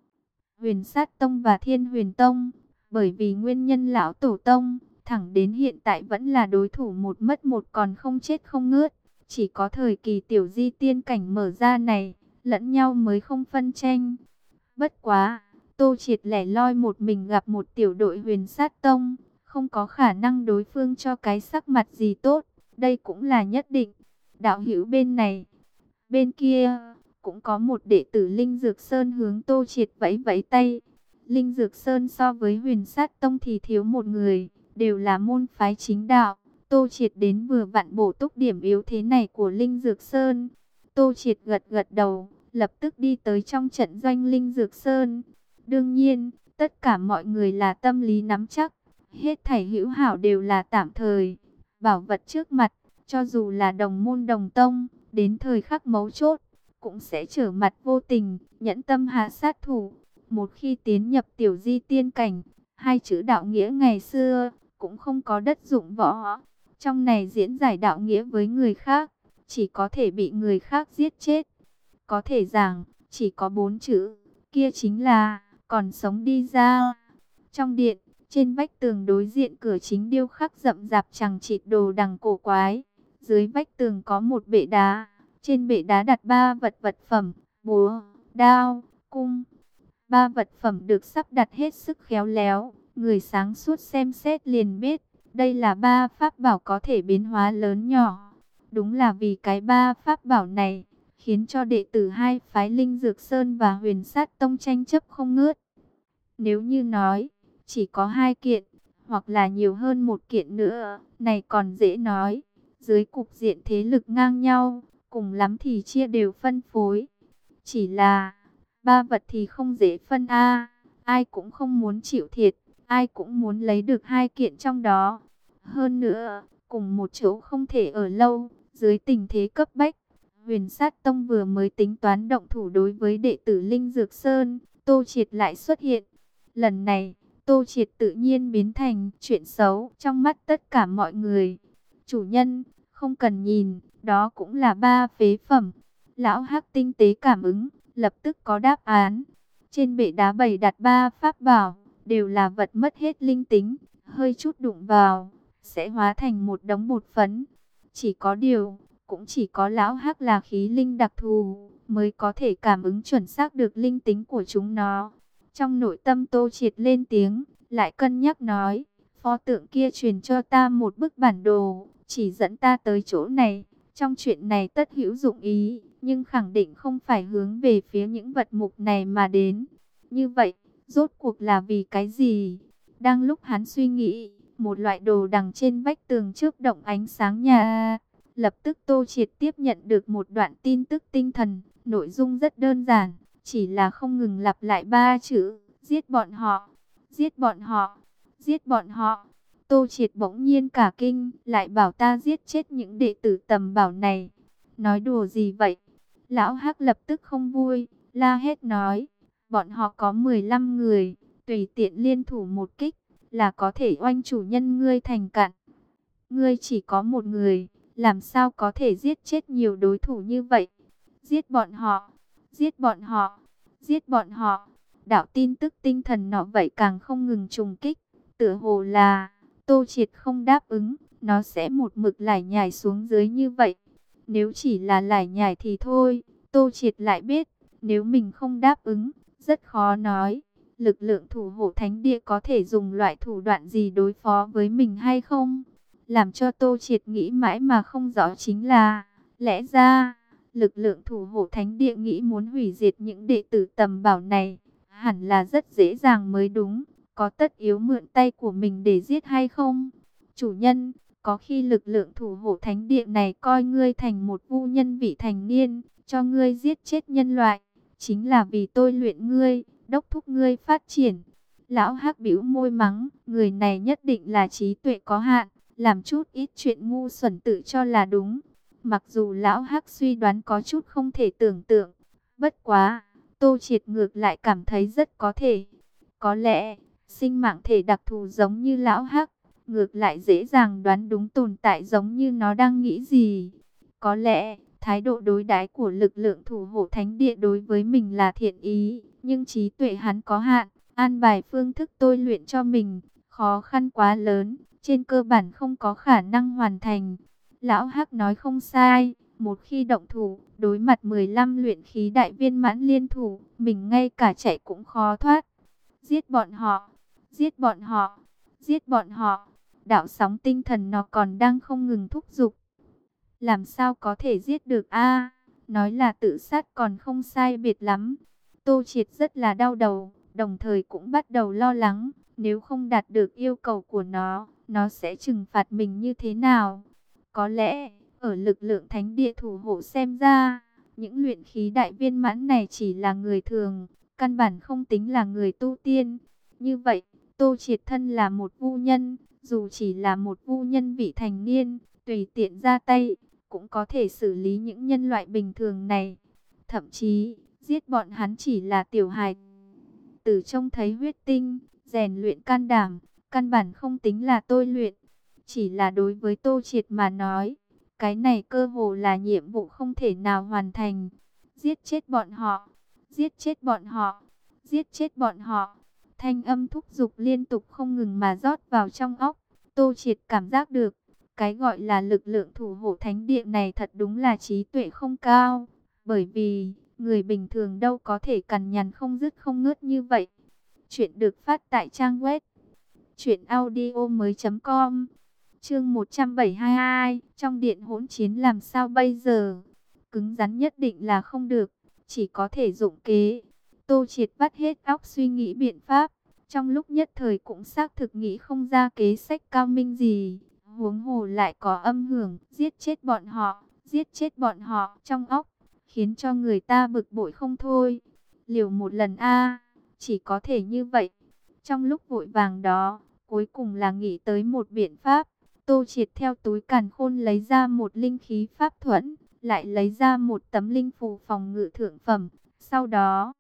Huyền Sát Tông và Thiên Huyền Tông, bởi vì nguyên nhân lão tổ tông, thẳng đến hiện tại vẫn là đối thủ một mất một còn không chết không ngớt. Chỉ có thời kỳ tiểu di tiên cảnh mở ra này, lẫn nhau mới không phân tranh. Bất quá, Tô Triệt lẻ loi một mình gặp một tiểu đội Huyền Sát Tông, không có khả năng đối phương cho cái sắc mặt gì tốt, đây cũng là nhất định. Đạo hữu bên này, bên kia, cũng có một đệ tử Linh Dược Sơn hướng Tô Triệt vẫy vẫy tay. Linh Dược Sơn so với Huyền Sát Tông thì thiếu một người, đều là môn phái chính đạo. Tô Triệt đến vừa vặn bổ túc điểm yếu thế này của Linh Dược Sơn. Tô Triệt gật gật đầu, lập tức đi tới trong trận doanh Linh Dược Sơn. Đương nhiên, tất cả mọi người là tâm lý nắm chắc, hết thảy hữu hảo đều là tạm thời. Bảo vật trước mặt, cho dù là đồng môn đồng tông, đến thời khắc mấu chốt, cũng sẽ trở mặt vô tình, nhẫn tâm hạ sát thủ. Một khi tiến nhập tiểu di tiên cảnh, hai chữ đạo nghĩa ngày xưa, cũng không có đất dụng võ. Trong này diễn giải đạo nghĩa với người khác, chỉ có thể bị người khác giết chết. Có thể rằng, chỉ có bốn chữ, kia chính là, còn sống đi ra. Trong điện, trên vách tường đối diện cửa chính điêu khắc rậm rạp chằng chịt đồ đằng cổ quái. Dưới vách tường có một bệ đá, trên bệ đá đặt ba vật vật phẩm, búa, đao, cung. Ba vật phẩm được sắp đặt hết sức khéo léo, người sáng suốt xem xét liền biết, đây là ba pháp bảo có thể biến hóa lớn nhỏ. Đúng là vì cái ba pháp bảo này, khiến cho đệ tử hai phái Linh Dược Sơn và Huyền Sát Tông tranh chấp không ngớt. Nếu như nói, chỉ có hai kiện, hoặc là nhiều hơn một kiện nữa, này còn dễ nói. Dưới cục diện thế lực ngang nhau, cùng lắm thì chia đều phân phối. Chỉ là, ba vật thì không dễ phân a, ai cũng không muốn chịu thiệt, ai cũng muốn lấy được hai kiện trong đó. Hơn nữa, cùng một chỗ không thể ở lâu, dưới tình thế cấp bách. Huyền Sát Tông vừa mới tính toán động thủ đối với đệ tử Linh Dược Sơn, Tô Triệt lại xuất hiện. Lần này, Tô Triệt tự nhiên biến thành chuyện xấu trong mắt tất cả mọi người. Chủ nhân, không cần nhìn, đó cũng là ba phế phẩm. Lão Hắc tinh tế cảm ứng, lập tức có đáp án. Trên bệ đá bày đặt ba pháp bảo, đều là vật mất hết linh tính, hơi chút đụng vào, sẽ hóa thành một đống bột phấn. Chỉ có điều, cũng chỉ có Lão Hắc là khí linh đặc thù, mới có thể cảm ứng chuẩn xác được linh tính của chúng nó. Trong nội tâm Tô Triệt lên tiếng, lại cân nhắc nói, pho tượng kia truyền cho ta một bức bản đồ, chỉ dẫn ta tới chỗ này. Trong chuyện này tất hữu dụng ý, nhưng khẳng định không phải hướng về phía những vật mục này mà đến. Như vậy, rốt cuộc là vì cái gì? Đang lúc hắn suy nghĩ, một loại đồ đằng trên vách tường chớp động ánh sáng nhà. Lập tức Tô Triệt tiếp nhận được một đoạn tin tức tinh thần, nội dung rất đơn giản, chỉ là không ngừng lặp lại ba chữ, giết bọn họ, giết bọn họ, giết bọn họ. Tô Triệt bỗng nhiên cả kinh, lại bảo ta giết chết những đệ tử tầm bảo này. Nói đùa gì vậy? Lão Hắc lập tức không vui, la hét nói, bọn họ có mười lăm người, tùy tiện liên thủ một kích, là có thể oanh chủ nhân ngươi thành cạn. Ngươi chỉ có một người, làm sao có thể giết chết nhiều đối thủ như vậy? Giết bọn họ, giết bọn họ, giết bọn họ. Đạo tin tức tinh thần nọ vậy càng không ngừng trùng kích, tựa hồ là Tô Triệt không đáp ứng, nó sẽ một mực lải nhải xuống dưới như vậy. Nếu chỉ là lải nhải thì thôi, Tô Triệt lại biết, nếu mình không đáp ứng, rất khó nói. Lực lượng thủ hộ thánh địa có thể dùng loại thủ đoạn gì đối phó với mình hay không? Làm cho Tô Triệt nghĩ mãi mà không rõ chính là, lẽ ra, lực lượng thủ hộ thánh địa nghĩ muốn hủy diệt những đệ tử tầm bảo này, hẳn là rất dễ dàng mới đúng. Có tất yếu mượn tay của mình để giết hay không? Chủ nhân, có khi lực lượng thủ hộ thánh địa này coi ngươi thành một vu nhân vị thành niên, cho ngươi giết chết nhân loại, chính là vì tôi luyện ngươi, đốc thúc ngươi phát triển. Lão Hắc bĩu môi mắng, người này nhất định là trí tuệ có hạn, làm chút ít chuyện ngu xuẩn tự cho là đúng. Mặc dù Lão Hắc suy đoán có chút không thể tưởng tượng, bất quá, Tô Triệt ngược lại cảm thấy rất có thể. Có lẽ, sinh mạng thể đặc thù giống như Lão Hắc, ngược lại dễ dàng đoán đúng tồn tại giống như nó đang nghĩ gì. Có lẽ, Thái độ đối đãi của lực lượng thủ hộ thánh địa đối với mình là thiện ý, nhưng trí tuệ hắn có hạn, an bài phương thức tôi luyện cho mình, khó khăn quá lớn, trên cơ bản không có khả năng hoàn thành. Lão Hắc nói không sai, một khi động thủ, đối mặt mười lăm luyện khí đại viên mãn liên thủ, mình ngay cả chạy cũng khó thoát. Giết bọn họ, giết bọn họ, giết bọn họ. Đạo sóng tinh thần nó còn đang không ngừng thúc giục. Làm sao có thể giết được a? Nói là tự sát còn không sai biệt lắm. Tô Triệt rất là đau đầu, đồng thời cũng bắt đầu lo lắng, nếu không đạt được yêu cầu của nó, nó sẽ trừng phạt mình như thế nào? Có lẽ, ở lực lượng thánh địa thủ hộ xem ra, những luyện khí đại viên mãn này chỉ là người thường, căn bản không tính là người tu tiên. Như vậy, Tô Triệt thân là một vu nhân, dù chỉ là một vu nhân vị thành niên, tùy tiện ra tay, cũng có thể xử lý những nhân loại bình thường này. Thậm chí, giết bọn hắn chỉ là tiểu hài tử trông thấy huyết tinh, rèn luyện can đảm, căn bản không tính là tôi luyện. Chỉ là đối với Tô Triệt mà nói, cái này cơ hồ là nhiệm vụ không thể nào hoàn thành. Giết chết bọn họ, giết chết bọn họ, giết chết bọn họ. Thanh âm thúc giục liên tục không ngừng mà rót vào trong óc. Tô Triệt cảm giác được, cái gọi là lực lượng thủ hộ thánh địa này thật đúng là trí tuệ không cao. Bởi vì, người bình thường đâu có thể cằn nhằn không dứt không ngớt như vậy. Chuyện được phát tại trang web truyện audio mới chấm com. Chương một trăm bảy mươi hai, trong điện hỗn chiến làm sao bây giờ? Cứng rắn nhất định là không được, chỉ có thể dụng kế. Tô Triệt vắt hết óc suy nghĩ biện pháp, trong lúc nhất thời cũng xác thực nghĩ không ra kế sách cao minh gì. Huống hồ lại có âm hưởng, giết chết bọn họ, giết chết bọn họ trong óc, khiến cho người ta bực bội không thôi. Liều một lần a, chỉ có thể như vậy. Trong lúc vội vàng đó, cuối cùng là nghĩ tới một biện pháp. Tô Triệt theo túi càn khôn lấy ra một linh khí pháp thuẫn, lại lấy ra một tấm linh phù phòng ngự thượng phẩm. Sau đó,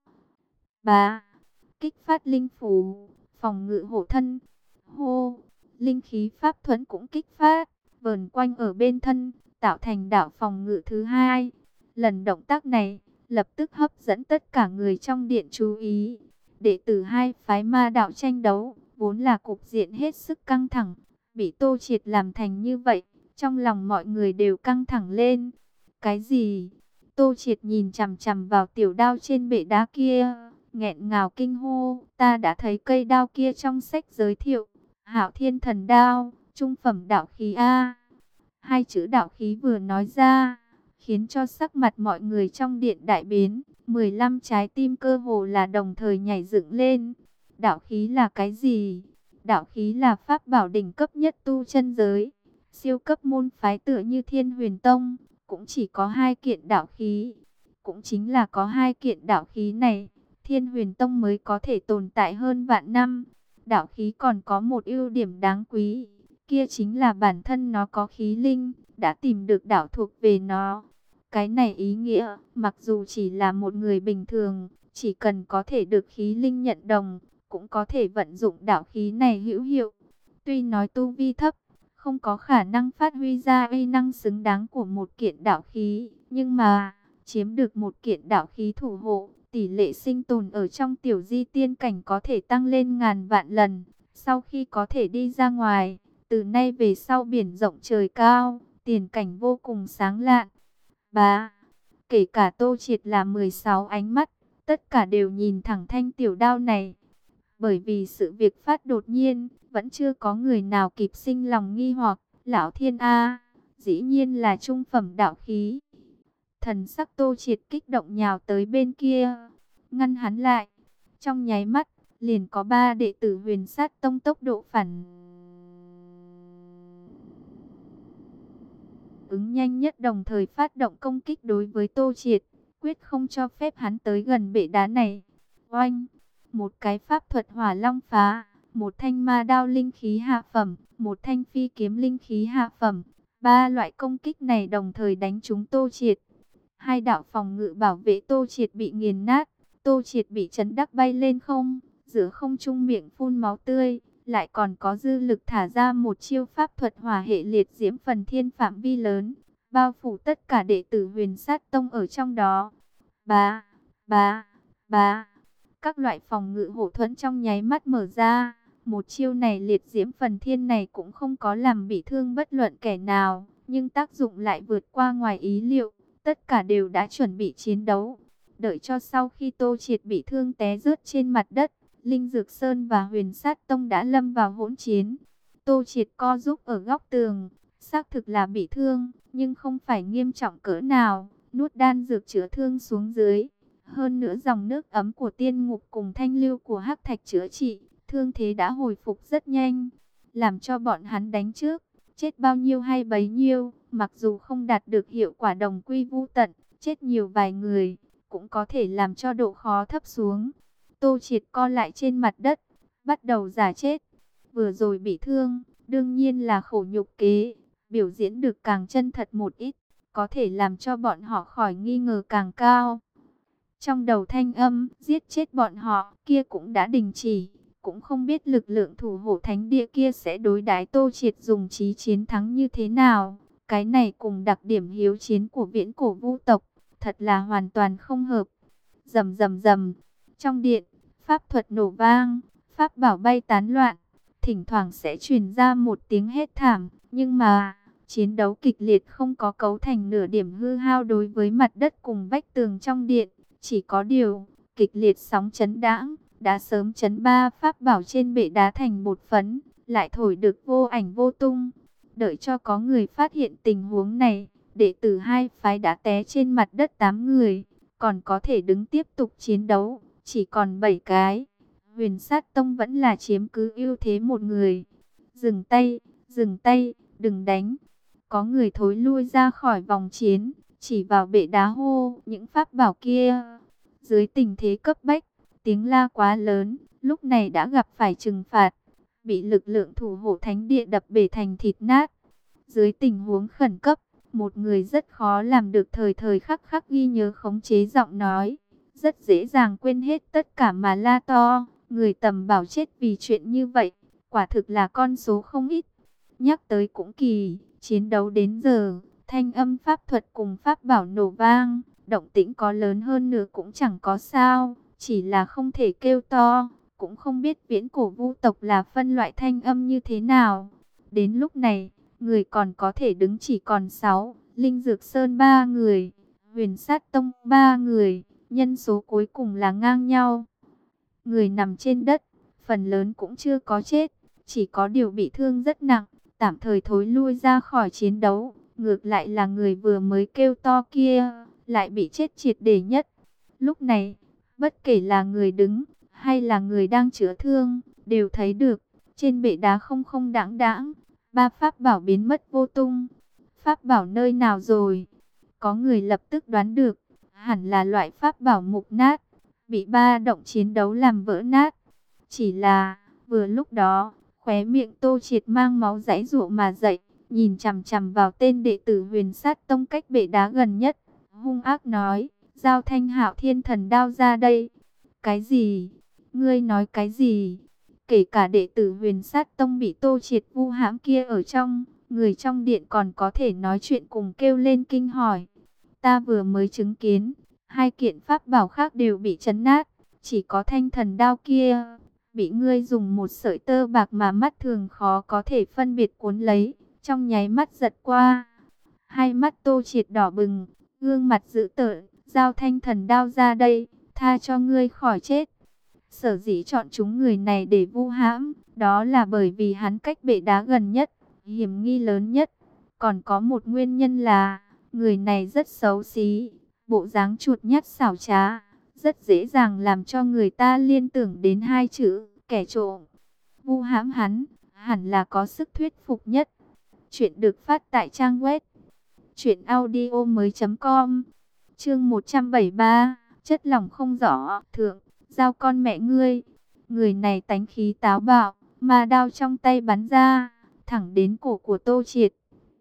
bà kích phát linh phù, phòng ngự hộ thân. Hô, linh khí pháp thuẫn cũng kích phát, vờn quanh ở bên thân, tạo thành đạo phòng ngự thứ hai. Lần động tác này, lập tức hấp dẫn tất cả người trong điện chú ý. Đệ tử hai phái ma đạo tranh đấu, vốn là cục diện hết sức căng thẳng. Bị Tô Triệt làm thành như vậy, trong lòng mọi người đều căng thẳng lên. Cái gì? Tô Triệt nhìn chằm chằm vào tiểu đao trên bệ đá kia, nghẹn ngào kinh hô, ta đã thấy cây đao kia trong sách giới thiệu. Hạo Thiên Thần Đao, trung phẩm đạo khí A. Hai chữ đạo khí vừa nói ra, khiến cho sắc mặt mọi người trong điện đại biến. mười lăm trái tim cơ hồ là đồng thời nhảy dựng lên. Đạo khí là cái gì? Đạo khí là pháp bảo đỉnh cấp nhất tu chân giới. Siêu cấp môn phái tựa như Thiên Huyền Tông, cũng chỉ có hai kiện đạo khí. Cũng chính là có hai kiện đạo khí này, Thiên Huyền Tông mới có thể tồn tại hơn vạn năm. Đạo khí còn có một ưu điểm đáng quý, kia chính là bản thân nó có khí linh, đã tìm được đạo thuộc về nó. Cái này ý nghĩa, mặc dù chỉ là một người bình thường, chỉ cần có thể được khí linh nhận đồng, cũng có thể vận dụng đạo khí này hữu hiệu. Tuy nói tu vi thấp, không có khả năng phát huy ra uy năng xứng đáng của một kiện đạo khí, nhưng mà chiếm được một kiện đạo khí thủ hộ, tỷ lệ sinh tồn ở trong tiểu di tiên cảnh có thể tăng lên ngàn vạn lần. Sau khi có thể đi ra ngoài, từ nay về sau biển rộng trời cao, tiền cảnh vô cùng sáng lạn. Ba, kể cả Tô Triệt là mười sáu ánh mắt, tất cả đều nhìn thẳng thanh tiểu đao này. Bởi vì sự việc phát đột nhiên, vẫn chưa có người nào kịp sinh lòng nghi hoặc. Lão Thiên A, dĩ nhiên là trung phẩm đạo khí. Thần sắc Tô Triệt kích động nhào tới bên kia, ngăn hắn lại. Trong nháy mắt, liền có ba đệ tử Huyền Sát Tông tốc độ phản ứng nhanh nhất đồng thời phát động công kích đối với Tô Triệt, quyết không cho phép hắn tới gần bệ đá này. Oanh, một cái pháp thuật hỏa long phá, một thanh ma đao linh khí hạ phẩm, một thanh phi kiếm linh khí hạ phẩm. Ba loại công kích này đồng thời đánh trúng Tô Triệt. Hai đạo phòng ngự bảo vệ Tô Triệt bị nghiền nát, Tô Triệt bị chấn đắc bay lên không, giữa không trung miệng phun máu tươi, lại còn có dư lực thả ra một chiêu pháp thuật hỏa hệ liệt diễm phần thiên phạm vi lớn. bao phủ tất cả đệ tử Huyền Sát Tông ở trong đó. Bá, bá, bá, các loại phòng ngự hộ thuẫn trong nháy mắt mở ra. Một chiêu này liệt diễm phần thiên này cũng không có làm bị thương bất luận kẻ nào, nhưng tác dụng lại vượt qua ngoài ý liệu. Tất cả đều đã chuẩn bị chiến đấu. Đợi cho sau khi Tô Triệt bị thương té rớt trên mặt đất, Linh Dược Sơn và Huyền Sát Tông đã lâm vào hỗn chiến. Tô Triệt co giúp ở góc tường, xác thực là bị thương, nhưng không phải nghiêm trọng cỡ nào, nuốt đan dược chữa thương xuống dưới. Hơn nữa dòng nước ấm của tiên ngục cùng thanh lưu của hắc thạch chữa trị, thương thế đã hồi phục rất nhanh, làm cho bọn hắn đánh trước, chết bao nhiêu hay bấy nhiêu, mặc dù không đạt được hiệu quả đồng quy vu tận, chết nhiều vài người, cũng có thể làm cho độ khó thấp xuống. Tô Triệt co lại trên mặt đất, bắt đầu giả chết. Vừa rồi bị thương, đương nhiên là khổ nhục kế, biểu diễn được càng chân thật một ít, có thể làm cho bọn họ khỏi nghi ngờ càng cao. Trong đầu thanh âm, giết chết bọn họ, kia cũng đã đình chỉ, cũng không biết lực lượng thủ hộ thánh địa kia sẽ đối đãi Tô Triệt dùng trí chiến thắng như thế nào. Cái này cùng đặc điểm hiếu chiến của viễn cổ vu tộc, thật là hoàn toàn không hợp. Rầm rầm rầm, trong điện, pháp thuật nổ vang, pháp bảo bay tán loạn, thỉnh thoảng sẽ truyền ra một tiếng hét thảm, nhưng mà chiến đấu kịch liệt không có cấu thành nửa điểm hư hao đối với mặt đất cùng vách tường trong điện. Chỉ có điều, kịch liệt sóng chấn đãng, đã sớm chấn ba pháp bảo trên bệ đá thành bột phấn, lại thổi được vô ảnh vô tung. Đợi cho có người phát hiện tình huống này, đệ tử hai phái đã té trên mặt đất tám người, còn có thể đứng tiếp tục chiến đấu, chỉ còn bảy cái. Huyền Sát Tông vẫn là chiếm cứ ưu thế một người. Dừng tay, dừng tay, đừng đánh. Có người thối lui ra khỏi vòng chiến, chỉ vào bệ đá hô những pháp bảo kia. Dưới tình thế cấp bách, tiếng la quá lớn, lúc này đã gặp phải trừng phạt, bị lực lượng thủ hộ thánh địa đập bể thành thịt nát. Dưới tình huống khẩn cấp, một người rất khó làm được thời thời khắc khắc ghi nhớ khống chế giọng nói, rất dễ dàng quên hết tất cả mà la to. Người tầm bảo chết vì chuyện như vậy, quả thực là con số không ít. Nhắc tới cũng kỳ, chiến đấu đến giờ, thanh âm pháp thuật cùng pháp bảo nổ vang, động tĩnh có lớn hơn nữa cũng chẳng có sao, chỉ là không thể kêu to, cũng không biết viễn cổ vu tộc là phân loại thanh âm như thế nào. Đến lúc này, người còn có thể đứng chỉ còn sáu, Linh Dược Sơn ba người, Huyền Sát Tông ba người, nhân số cuối cùng là ngang nhau. Người nằm trên đất, phần lớn cũng chưa có chết, chỉ có điều bị thương rất nặng, tạm thời thối lui ra khỏi chiến đấu. Ngược lại là người vừa mới kêu to kia, lại bị chết triệt để nhất. Lúc này, bất kể là người đứng, hay là người đang chữa thương, đều thấy được, trên bệ đá không không đãng đãng, ba pháp bảo biến mất vô tung. Pháp bảo nơi nào rồi? Có người lập tức đoán được, hẳn là loại pháp bảo mục nát, bị ba động chiến đấu làm vỡ nát. Chỉ là, vừa lúc đó, khóe miệng Tô Triệt mang máu giãy giụa mà dậy, nhìn chằm chằm vào tên đệ tử Huyền Sát Tông cách bệ đá gần nhất, hung ác nói, giao Thanh Hạo Thiên Thần Đao ra đây. Cái gì? Ngươi nói cái gì? Kể cả đệ tử Huyền Sát Tông bị Tô Triệt vu hãm kia ở trong, người trong điện còn có thể nói chuyện cùng kêu lên kinh hỏi. Ta vừa mới chứng kiến, hai kiện pháp bảo khác đều bị chấn nát, chỉ có thanh thần đao kia bị ngươi dùng một sợi tơ bạc mà mắt thường khó có thể phân biệt cuốn lấy, trong nháy mắt giật qua. Hai mắt Tô Triệt đỏ bừng, gương mặt dữ tợn, giao thanh thần đao ra đây, tha cho ngươi khỏi chết. Sở dĩ chọn chúng người này để vu hãm, đó là bởi vì hắn cách bệ đá gần nhất, hiểm nghi lớn nhất. Còn có một nguyên nhân là, người này rất xấu xí, bộ dáng chuột nhắt xảo trá, rất dễ dàng làm cho người ta liên tưởng đến hai chữ, kẻ trộm. Vu hãm hắn, hẳn là có sức thuyết phục nhất. Chuyện được phát tại trang web truyện audio mới chấm com. Chương một trăm bảy mươi ba, chất lỏng không rõ, thượng, giao con mẹ ngươi. Người này tánh khí táo bạo, mà đao trong tay bắn ra, thẳng đến cổ của Tô Triệt.